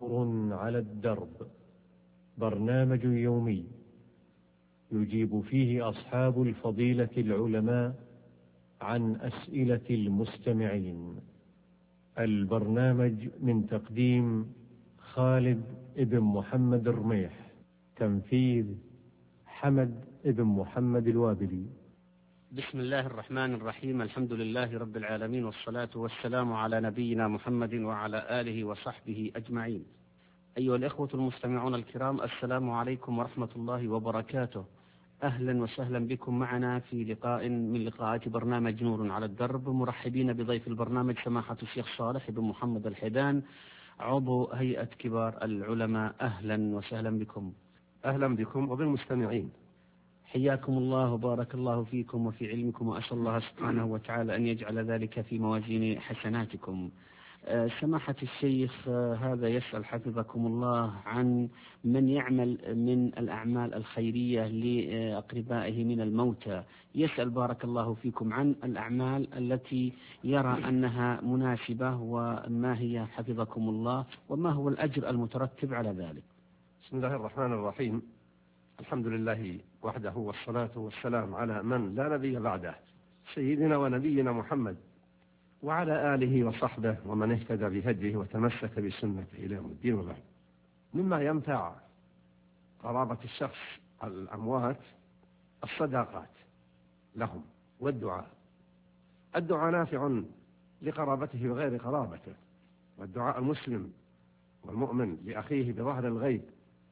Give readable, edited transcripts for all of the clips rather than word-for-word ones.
نور على الدرب، برنامج يومي يجيب فيه أصحاب الفضيلة العلماء عن أسئلة المستمعين. البرنامج من تقديم خالد ابن محمد الرميح، تنفيذ حمد ابن محمد الوابلي. بسم الله الرحمن الرحيم، الحمد لله رب العالمين، والصلاة والسلام على نبينا محمد وعلى آله وصحبه أجمعين. أيها الإخوة المستمعون الكرام، السلام عليكم ورحمة الله وبركاته. أهلا وسهلا بكم معنا في لقاء من لقاءات برنامج نور على الدرب، مرحبين بضيف البرنامج سماحة الشيخ صالح بن محمد الحيدان، عضو هيئة كبار العلماء. أهلا وسهلا بكم. أهلا بكم وبالمستمعين. حياكم الله وبارك الله فيكم وفي علمكم، وأسأل الله سبحانه وتعالى أن يجعل ذلك في موازين حسناتكم. سماحة الشيخ، هذا يسأل حفظكم الله عن من يعمل من الأعمال الخيرية لأقربائه من الموتى. يسأل بارك الله فيكم عن الأعمال التي يرى أنها مناسبة، وما هي حفظكم الله، وما هو الأجر المترتب على ذلك. بسم الله الرحمن الرحيم، الحمد لله وحده، والصلاة والسلام على من لا نبي بعده، سيدنا ونبينا محمد وعلى آله وصحبه ومن اهتدى بهديه وتمسك بسنته إلى يوم الدين. وبعد، مما ينفع قرابة الشخص الأموات الصداقات لهم والدعاء. الدعاء نافع لقرابته وغير قرابته، والدعاء المسلم والمؤمن لأخيه بظهر الغيب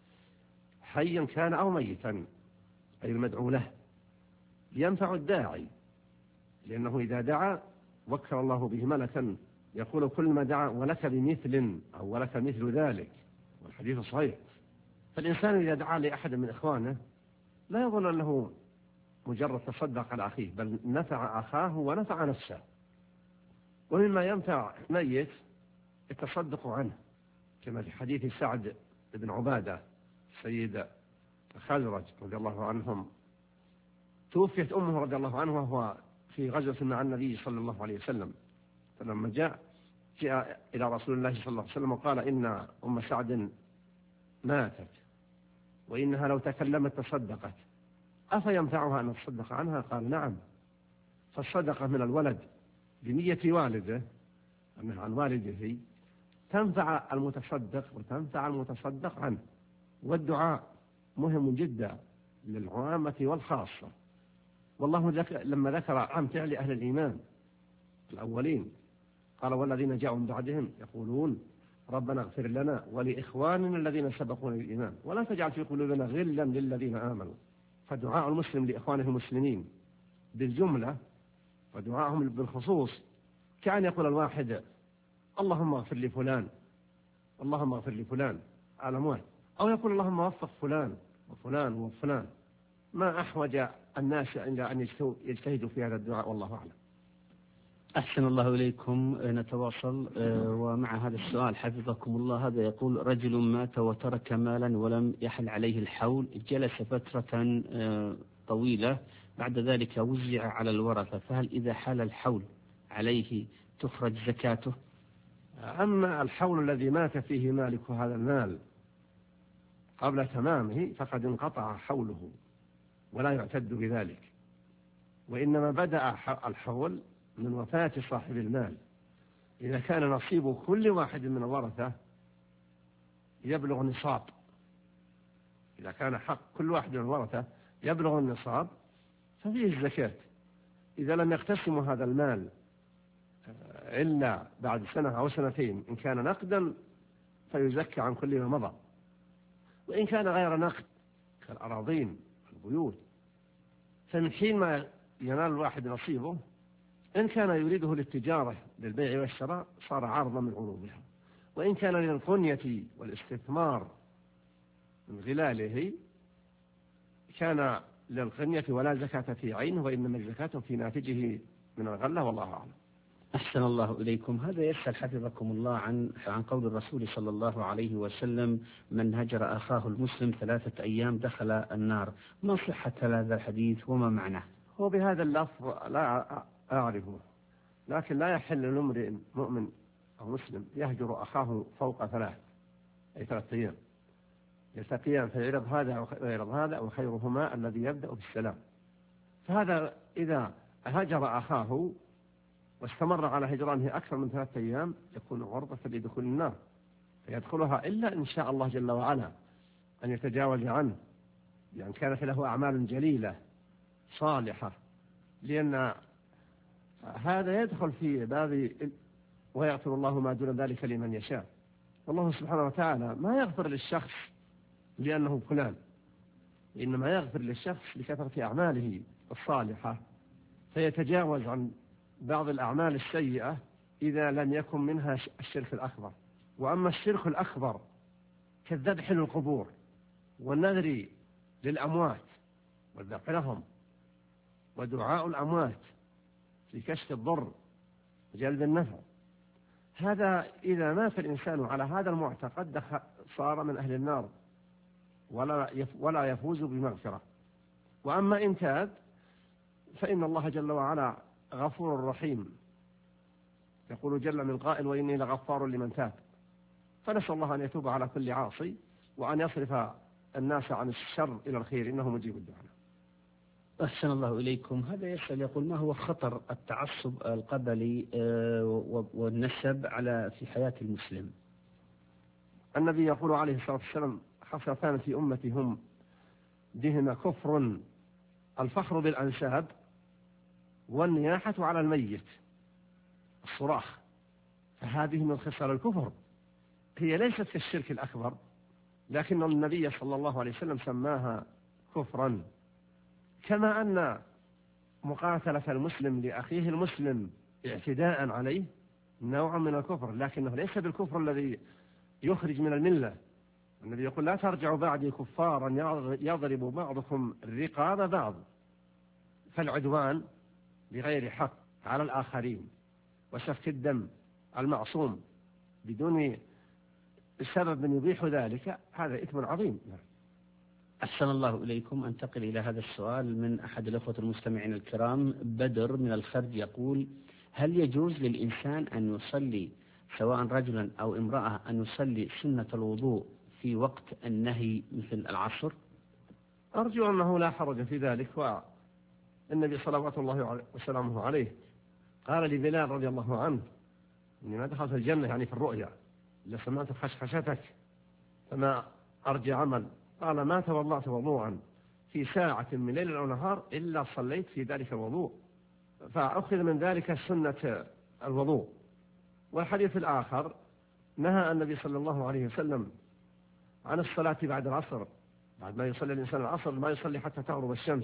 حيا كان أو ميتا، أي المدعو له، ينفع الداعي، لأنه إذا دعا وكل الله به ملكا يقول كل ما دعا ولك بمثل أو ولك مثل ذلك، والحديث صحيح. فالإنسان إذا دعا لأحد من إخوانه لا يظن أنه مجرد تصدق على أخيه، بل نفع أخاه ونفع نفسه. ومما ينفع ميت التصدق عنه، كما في حديث سعد بن عبادة سيد خزرج رضي الله عنهم، توفيت أمه رضي الله عنه وهو في غزوة مع النبي صلى الله عليه وسلم، فلما جاء إلى رسول الله صلى الله عليه وسلم وقال إن أم سعد ماتت وإنها لو تكلمت تصدقت، أفينفعها أن تصدق عنها؟ قال نعم. فالصدقة من الولد بنية والده أنها عن والده تنفع المتصدق وتنفع المتصدق عنه. والدعاء مهم جدا للعامة والخاصة. والله لما ذكر عن فعل أهل الإيمان الأولين قال والذين جاءوا من بعدهم يقولون ربنا اغفر لنا ولإخواننا الذين سبقونا بالإيمان ولا تجعل في قلوبنا غلا للذين آمنوا. فدعاء المسلم لإخوانه المسلمين بالجملة ودعاءهم بالخصوص كأن يقول الواحد اللهم اغفر لفلان، اللهم اغفر لفلان على أموال، أو يقول اللهم وفق فلان وفلان وفلان. ما أحوج الناس إلى أن يجتهدوا في هذا الدعاء، والله أعلم. أحسن الله إليكم. نتواصل ومع هذا السؤال حفظكم الله. هذا يقول رجل مات وترك مالا ولم يحل عليه الحول، جلس فترة طويلة، بعد ذلك وزع على الورثة، فهل إذا حال الحول عليه تخرج زكاته؟ أما الحول الذي مات فيه مالك هذا المال قبل تمامه فقد انقطع حوله ولا يعتد بذلك، وإنما بدأ الحول من وفاة صاحب المال. إذا كان نصيب كل واحد من الورثة يبلغ النصاب، إذا كان حق كل واحد من الورثة يبلغ النصاب ففيه الزكاة. إذا لم يقتسموا هذا المال إلا بعد سنة أو سنتين إن كان نقدا فيزكى عن كل ما مضى، وإن كان غير نقد كالأراضين والبيوت فمن حين ما ينال الواحد نصيبه إن كان يريده للتجارة للبيع والشراء صار عرضا من عروضها، وإن كان للقنية والاستثمار من غلاله كان للقنية ولا زكاة في عينه، وإنما الزكاة في ناتجه من الغلة، والله أعلم. أحسن الله إليكم. هذا يسأل حفظكم الله عن قول الرسول صلى الله عليه وسلم من هجر أخاه المسلم 3 أيام دخل النار. ما صحة هذا الحديث وما معناه؟ هو بهذا اللفظ لا أعرفه، لكن لا يحل لامرئ مؤمن أو مسلم يهجر أخاه فوق 3، 3 أيام، يلتقيان فيعرض هذا ويعرض هذا وخيرهما الذي يبدأ بالسلام. فهذا إذا هجر أخاه واستمر على هجرانه أكثر من 3 أيام يكون عرضة لدخول النار، فيدخلها إلا إن شاء الله جل وعلا أن يتجاوز عنه، لأن كانت له أعمال جليلة صالحة، لأن هذا يدخل في باب ويغفر الله ما دون ذلك لمن يشاء. والله سبحانه وتعالى ما يغفر للشخص لأنه فلان، إنما يغفر للشخص لكثرة أعماله الصالحة، فيتجاوز عن بعض الأعمال السيئة إذا لم يكن منها الشرك الأكبر. وأما الشرك الأكبر كالذبح للقبور والنذر للأموات والذبح لهم ودعاء الأموات في كشف الضر وجلب النفع، هذا إذا مات الإنسان على هذا المعتقد صار من أهل النار ولا يفوز بمغفرة. وأما إن تاب فإن الله جل وعلا غفور رحيم، يقول جل من قائل وإني لغفار لمن تاب. فنسأل الله أن يتوب على كل عاصي وأن يصرف الناس عن الشر إلى الخير، إنه مجيب الدعاء. أحسن الله إليكم. هذا يسأل يقول ما هو خطر التعصب القبلي والنسب في حياة المسلم؟ النبي يقول عليه الصلاة والسلام خصلتان في أمتي هم بهما كفر: الفخر بالأنساب والنياحة على الميت، الصراخ. فهذه من خصال الكفر، هي ليست كالشرك الأكبر، لكن النبي صلى الله عليه وسلم سماها كفرا. كما أن مقاتلة المسلم لأخيه المسلم اعتداء عليه نوع من الكفر، لكنه ليس بالكفر الذي يخرج من الملة. النبي يقول لا ترجعوا بعدي كفارا يضرب بعضكم رقاب بعض. فالعدوان بغير حق على الآخرين وسفك الدم المعصوم بدون سبب من يبيح ذلك هذا إثم عظيم. أحسن الله إليكم. أنتقل إلى هذا السؤال من أحد الأخوة المستمعين الكرام، بدر من الخرج، يقول: هل يجوز للإنسان أن يصلي سواء رجلا أو امرأة أن يصلي سنة الوضوء في وقت النهي مثل العصر؟ أرجو أنه لا حرج في ذلك. والنبي صلوات الله وسلامه عليه قال لبلال رضي الله عنه: إني ما دخلت الجنة يعني في الرؤيا إلا سمعت خشخشتك فما أرجع عمل. قال: ما توضأت وضوءا في ساعة من ليل أو نهار إلا صليت في ذلك الوضوء. فأخذ من ذلك سنة الوضوء. والحديث الآخر نهى النبي صلى الله عليه وسلم عن الصلاة بعد العصر، بعد ما يصلي الإنسان العصر ما يصلي حتى تغرب الشمس،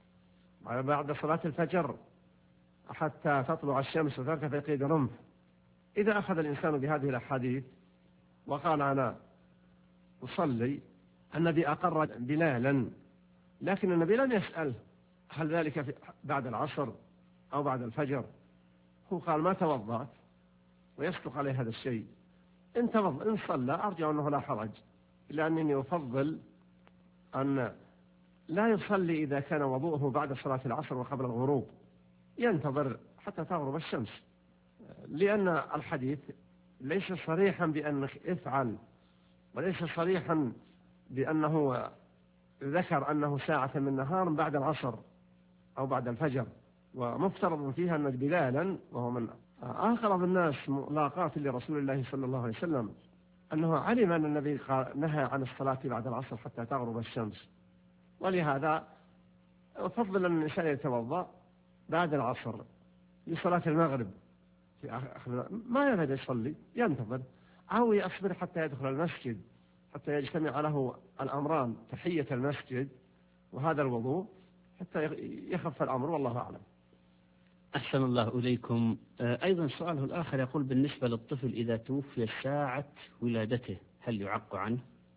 بعد صلاة الفجر حتى تطلع الشمس وترتفع قيد رمح. إذا أخذ الإنسان بهذه الأحاديث وقال أنا أصلي، النبي أقر بلالا، لكن النبي لم يسأل هل ذلك بعد العصر أو بعد الفجر. هو قال ما توضأت، ويصدق عليه هذا الشيء. إن صلى أرجع أنه لا حرج، إلا أنني أفضل أن لا يصلي إذا كان وضوءه بعد صلاة العصر وقبل الغروب، ينتظر حتى تغرب الشمس، لأن الحديث ليس صريحا بأنك افعل، وليس صريحا بأنه ذكر أنه ساعة من نهار بعد العصر أو بعد الفجر. ومفترض فيها أن بلالا وهو من أقرب الناس ملاقاة لرسول الله صلى الله عليه وسلم أنه علم أن النبي نهى عن الصلاة بعد العصر حتى تغرب الشمس، ولهذا أفضل أن الإنسان يتوضأ بعد العصر لصلاة المغرب في آخر، ما يريد يصلي ينتظر، أو يصبر حتى يدخل المسجد حتى يجتمع له الأمران، تحية المسجد وهذا الوضوء، حتى يخف الأمر، والله أعلم. أحسن الله إليكم. أيضا سؤاله الآخر يقول: بالنسبة للطفل إذا توفي ساعة ولادته هل يعق عنه؟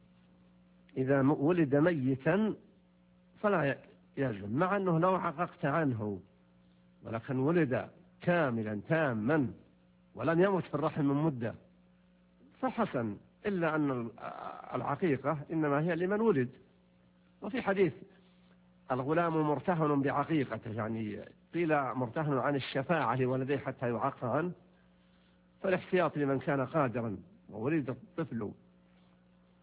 إذا ولد ميتا فلا يلزم، مع أنه لو عققت عنه، ولكن ولد كاملا تاما ولم يمت في الرحم من مدة فحسن، إلا أن العقيقة إنما هي لمن ولد. وفي حديث الغلام مرتهن بعقيقته، يعني قيل مرتهن عن الشفاعة لولديه حتى يعق عنه، فالاحتياط لمن كان قادرا وولد الطفل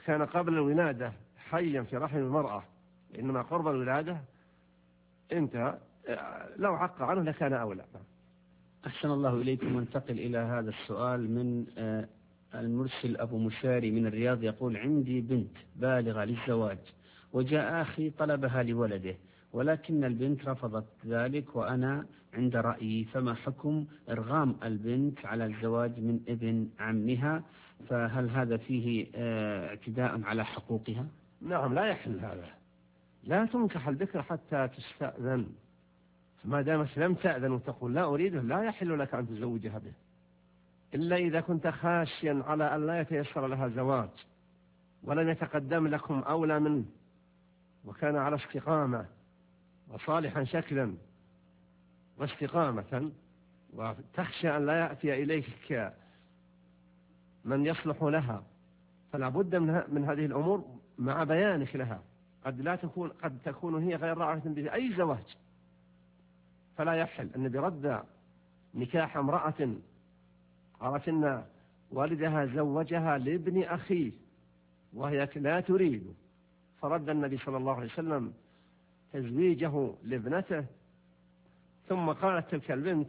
كان قبل الولادة حيا في رحم المرأة، إنما قرب الولادة انت لو عق عنه لكان أولى. أحسن الله إليكم. وانتقل إلى هذا السؤال من المرسل أبو مشاري من الرياض، يقول: عندي بنت بالغة للزواج، وجاء أخي طلبها لولده، ولكن البنت رفضت ذلك وأنا عند رأيي، فما حكم إرغام البنت على الزواج من ابن عمها؟ فهل هذا فيه اعتداء على حقوقها؟ نعم، لا يحل هذا. لا تنكح البكر حتى تستأذن، ما دامت لم تأذن وتقول لا أريده لا يحل لك أن تزوجها به، إلا إذا كنت خاشيا على أن لا يتيسر لها زواج ولم يتقدم لكم أولى منه وكان على استقامة وصالحا شكلا واستقامة، وتخشى أن لا يأتي إليك من يصلح لها، فلا بد من هذه الأمور مع بيانك لها. قد تكون هي غير راغبة بأي زواج، فلا يحل أن برد نكاح امرأة قالت إن والدها زوجها لابن أخيه وهي لا تريد، فرد النبي صلى الله عليه وسلم تزويجه لابنته، ثم قالت تلك البنت: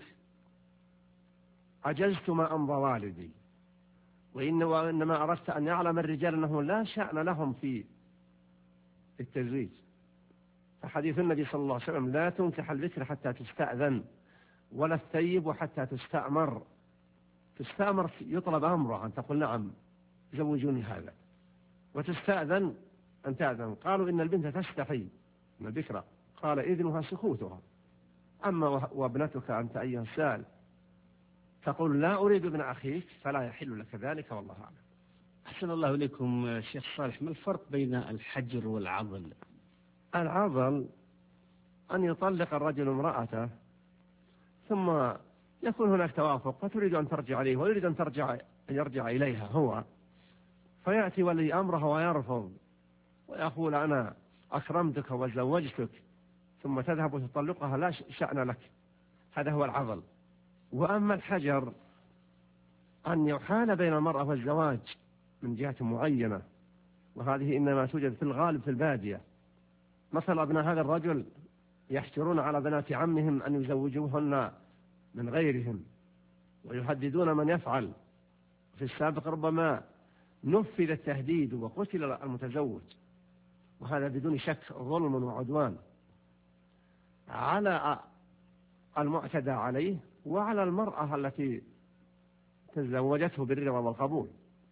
عجزت ما أمضى والدي، وإنما أردت أن يعلم الرجال أنه لا شأن لهم في التزويج. فحديث النبي صلى الله عليه وسلم: لا تنكح البكر حتى تستأذن، ولا الثيب حتى تستأمر. تستأمر يطلب أمره، أن تقول نعم زوجوني هذا، وتستأذن أن تأذن. قالوا إن البنت تستحي من البكرة، قال: إذنها سكوتها. أما وابنتك أنت أيها السائل تقول لا أريد ابن أخيك، فلا يحل لك ذلك، والله أعلم. أحسن الله إليكم. شيخ صالح، ما الفرق بين الحجر والعضل؟ العضل أن يطلق الرجل امرأته ثم يكون هناك توافق، فتريد أن ترجع إليه ويريد أن يرجع إليها هو، فيأتي ولي أمره ويرفض ويقول: أنا أكرمتك وزوجتك، ثم تذهب وتطلقها، لا شأن لك. هذا هو العضل. وأما الحجر أن يحال بين المرأة والزواج من جهة معينة، وهذه إنما توجد في الغالب في البادية. مثل أبناء هذا الرجل يحجرون على بنات عمهم أن يزوجوهن من غيرهم، ويهددون من يفعل. في السابق ربما نفذ التهديد وقتل المتزوج، وهذا بدون شك ظلم وعدوان على المعتدى عليه وعلى المرأة التي تزوجته بالرضا والقبول.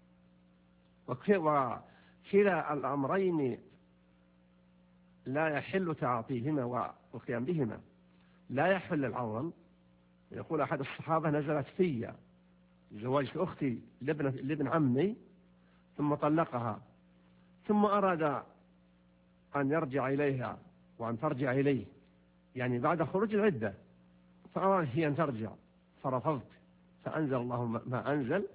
وكلا الأمرين لا يحل تعاطيهما والقيام بهما. لا يحل العضل. يقول أحد الصحابة: نزلت في زواجت أختي لابن عمي ثم طلقها، ثم أراد أن يرجع إليها وأن ترجع إليه، يعني بعد خروج العدة، فأراد هي أن ترجع فرفضت، فأنزل الله ما أنزل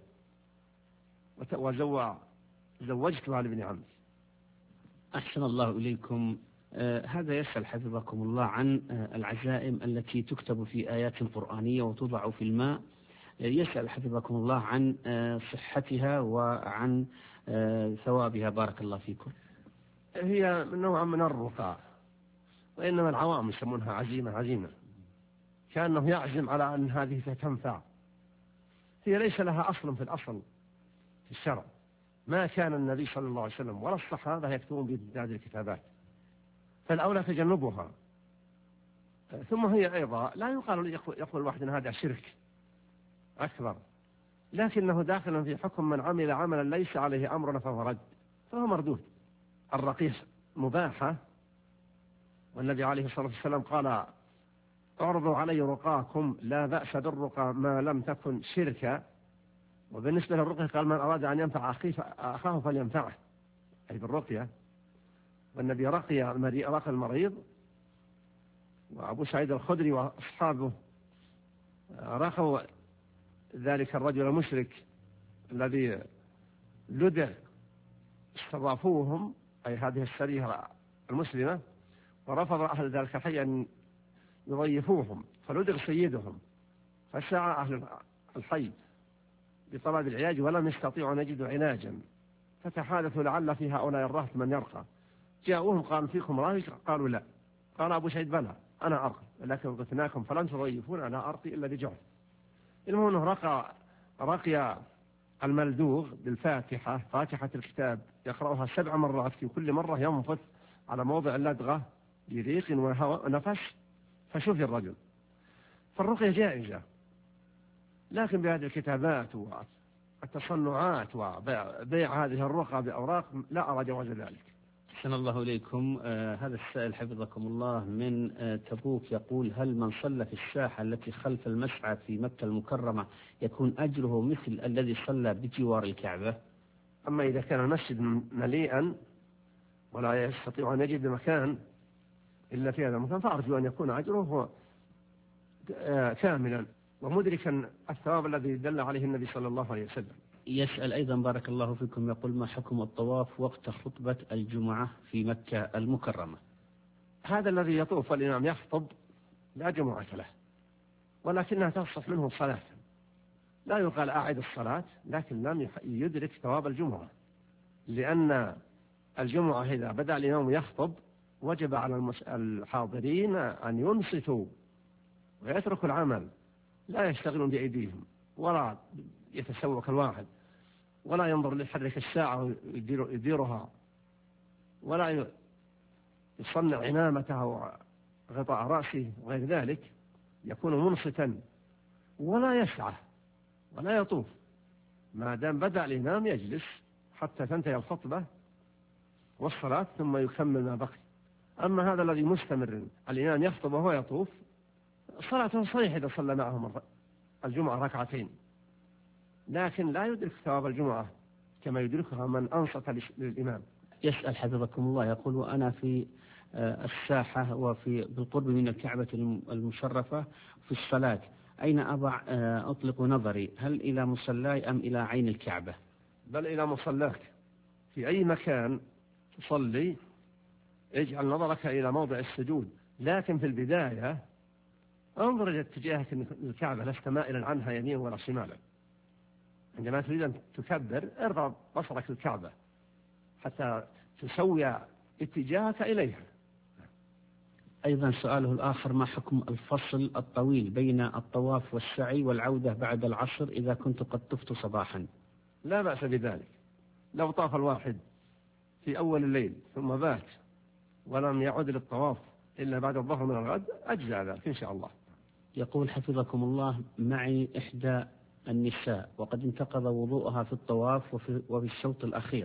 وزوجتها لابن عمي. أحسن الله إليكم. هذا يسأل حفظكم الله عن العزائم التي تكتب في آيات قرآنية وتوضع في الماء. يسأل حفظكم الله عن صحتها وعن ثوابها، بارك الله فيكم. هي نوع من الرقى، وإنما العوام يسمونها عزيمة، كأنه يعزم على أن هذه تنفع. هي ليس لها أصل في الأصل في الشرع، ما كان النبي صلى الله عليه وسلم ولا الصحابة يكتبون بهذه الكتابات، فالأولى تجنبها. ثم هي أيضا لا يقول الواحد أن هذا شرك أكبر، لكنه داخل في حكم من عمل عملا ليس عليه أمرنا فهو رد، فهو مردود. الرقية مباحة، والنبي عليه الصلاة والسلام قال: اعرضوا علي رقاكم، لا بأس بالرقى ما لم تكن شركا. وبالنسبة للرقية قال: من أراد أن ينفع أخاه فلينفعه، أي بالرقية. والنبي رقي المريض، وأبو سعيد الخدري وأصحابه رقوا ذلك الرجل المشرك الذي لدغ، استضافوهم أي هذه السرية المسلمة، ورفض أهل ذلك الحي أن يضيفوهم، فلدغ سيدهم، فسعى أهل الحي بطلب العلاج ولم يستطيعوا أن يجدوا علاجا، فتحادثوا لعل في هؤلاء الرهط من يرقى. جاءوهم قالوا فيكم راهي؟ قالوا لا. قال أبو سعيد بلى أنا أرقى، لكن قلتناكم فلن تضيفون أنا أرقي إلا بجعل. المهم أنه رقي الملدوغ بالفاتحة، فاتحة الكتاب، يقرأها 7 مرات، في كل مرة ينفث على موضع اللدغة بريق ونفس فشفي الرجل. فالرقية جائزة، لكن بهذه الكتابات والتصنعات وبيع هذه الرقى بأوراق لا أرى جواز ذلك. أحسن الله إليكم. هذا السائل حفظكم الله من تبوك يقول: هل من صلى في الساحة التي خلف المسعى في مكة المكرمة يكون أجره مثل الذي صلى بجوار الكعبة؟ أما إذا كان المسجد مليئا ولا يستطيع أن يجد مكان إلا في هذا المكان فأرجو أن يكون أجره كاملا ومدركا الثواب الذي دل عليه النبي صلى الله عليه وسلم. يسأل أيضا بارك الله فيكم يقول: ما حكم الطواف وقت خطبة الجمعة في مكة المكرمة؟ هذا الذي يطوف والإمام يخطب لا جمعة له، ولكنها تصح منه صلاة، لا يقال أعد الصلاة، لكن لم يدرك ثواب الجمعة، لأن الجمعة إذا بدأ الإمام يخطب وجب على الحاضرين أن ينصتوا ويتركوا العمل، لا يشتغلون بأيديهم ولا يتسوق الواحد ولا ينظر ليحرك الساعة ويديرها ولا يصنع عمامته وغطاء رأسه وغير ذلك، يكون منصتا ولا يسعى ولا يطوف، ما دام بدأ الإمام يجلس حتى تنتهي الخطبة والصلاة ثم يكمل ما بقي. أما هذا الذي مستمر الإمام يخطب وهو يطوف صلاته صحيحة إذا صلى معهم الجمعة 2 ركعتين، لكن لا يدرك ثواب الجمعة كما يدركها من أنصت للإمام. يسأل حفظكم الله يقول: وأنا في الساحة بالقرب من الكعبة المشرفة في الصلاة، أين أطلق نظري؟ هل إلى مصلاي أم إلى عين الكعبة؟ بل إلى مصلاك، في أي مكان تصلي اجعل نظرك إلى موضع السجود، لكن في البداية انظر إلى اتجاهك الكعبة، لست مائلا عنها يمين ولا شمالا. عندما تريد أن تكبر ارفع بصرك الكعبة حتى تسوي اتجاهك إليها. أيضا سؤاله الآخر: ما حكم الفصل الطويل بين الطواف والسعي والعودة بعد العصر إذا كنت قد طفت صباحا؟ لا بأس بذلك، لو طاف الواحد في أول الليل ثم بات ولم يعد للطواف إلا بعد الظهر من الغد أجزاء ذلك إن شاء الله. يقول حفظكم الله: معي إحدى النساء وقد انتقض وضوءها في الطواف وفي الشوط الأخير،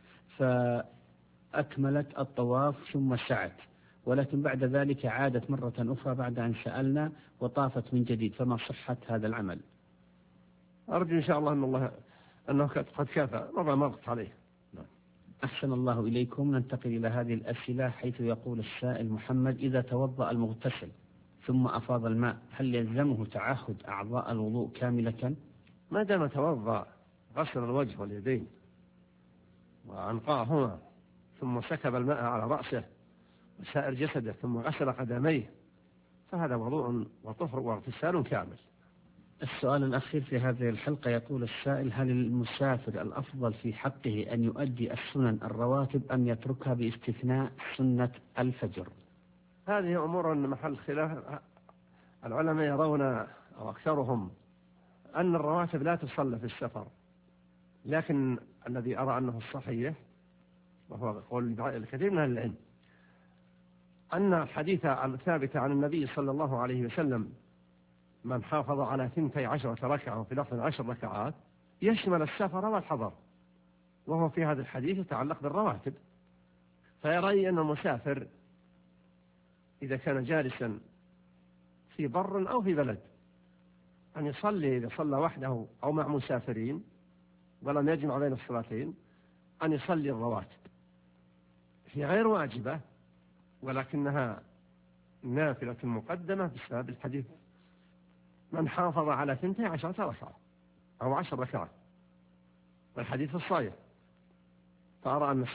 فأكملت الطواف ثم سعت، ولكن بعد ذلك عادت مرة أخرى بعد أن سألنا وطافت من جديد، فما صحة هذا العمل؟ أرجو إن شاء الله أنه قد كافى ربما مرت عليه. أحسن الله إليكم. ننتقل إلى هذه الأسئلة، حيث يقول السائل محمد: إذا توضأ المغتسل ثم أفاض الماء هل يلزمه تعهد أعضاء الوضوء كاملة؟ ما دام توضأ غسل الوجه واليدين وأنقاهما ثم سكب الماء على رأسه وسائر جسده ثم غسل قدميه فهذا وضوء وطهر واغتسال كامل. السؤال الأخير في هذه الحلقة يقول السائل: هل المسافر الأفضل في حقه أن يؤدي السنن الرواتب أم يتركها باستثناء سنة الفجر؟ هذه أمور محل خلاف. العلماء يرون أو أكثرهم أن الرواتب لا تصلى في السفر، لكن الذي أرى أنه الصحيح وهو قول الكثير من أهل العلم أن الحديث الثابت عن النبي صلى الله عليه وسلم: من حافظ على 12 ركعة وفي لفظ 10 ركعات يشمل السفر والحضر، وهو في هذا الحديث يتعلق بالرواتب. فيرى أن المسافر إذا كان جالسا في بر أو في بلد أن يصلي إذا صلى وحده أو مع مسافرين ولم يجمع بين الصلاتين أن يصلي الرواتب، هي غير واجبة ولكنها نافلة مقدمة بسبب الحديث: من حافظ على 12 ركعة أو 10 ركعات، والحديث الصحيح. فأرى أن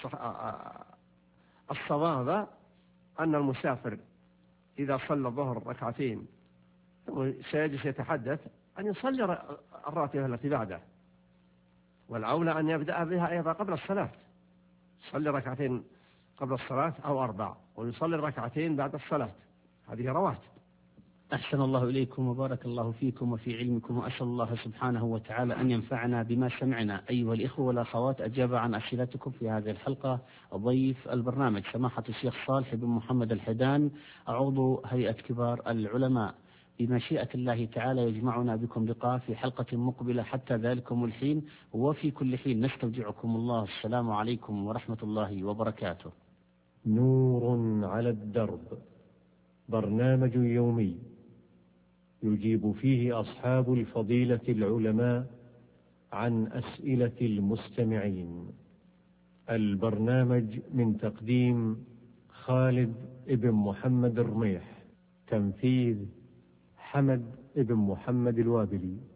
الصواب أن المسافر إذا صلى الظهر ركعتين سيجلس يتحدث أن يصلي الراتبة التي بعده، والأولى أن يبدأ بها أيضا قبل الصلاة، يصلي ركعتين قبل الصلاة أو 4، ويصلي ركعتين بعد الصلاة، هذه رواتب. أحسن الله إليكم وبارك الله فيكم وفي علمكم، وأسأل الله سبحانه وتعالى أن ينفعنا بما سمعنا. أيها الإخوة والأخوات، أجاب عن أسئلتكم في هذه الحلقة ضيف البرنامج سماحة الشيخ صالح بن محمد الحيدان، عضو هيئة كبار العلماء. بمشيئة الله تعالى يجمعنا بكم لقاء في حلقة مقبلة، حتى ذلكم الحين وفي كل حين نستودعكم الله. السلام عليكم ورحمة الله وبركاته. نور على الدرب، برنامج يومي يجيب فيه أصحاب الفضيلة العلماء عن أسئلة المستمعين. البرنامج من تقديم خالد ابن محمد الرميح، تنفيذ حمد ابن محمد الوابلي.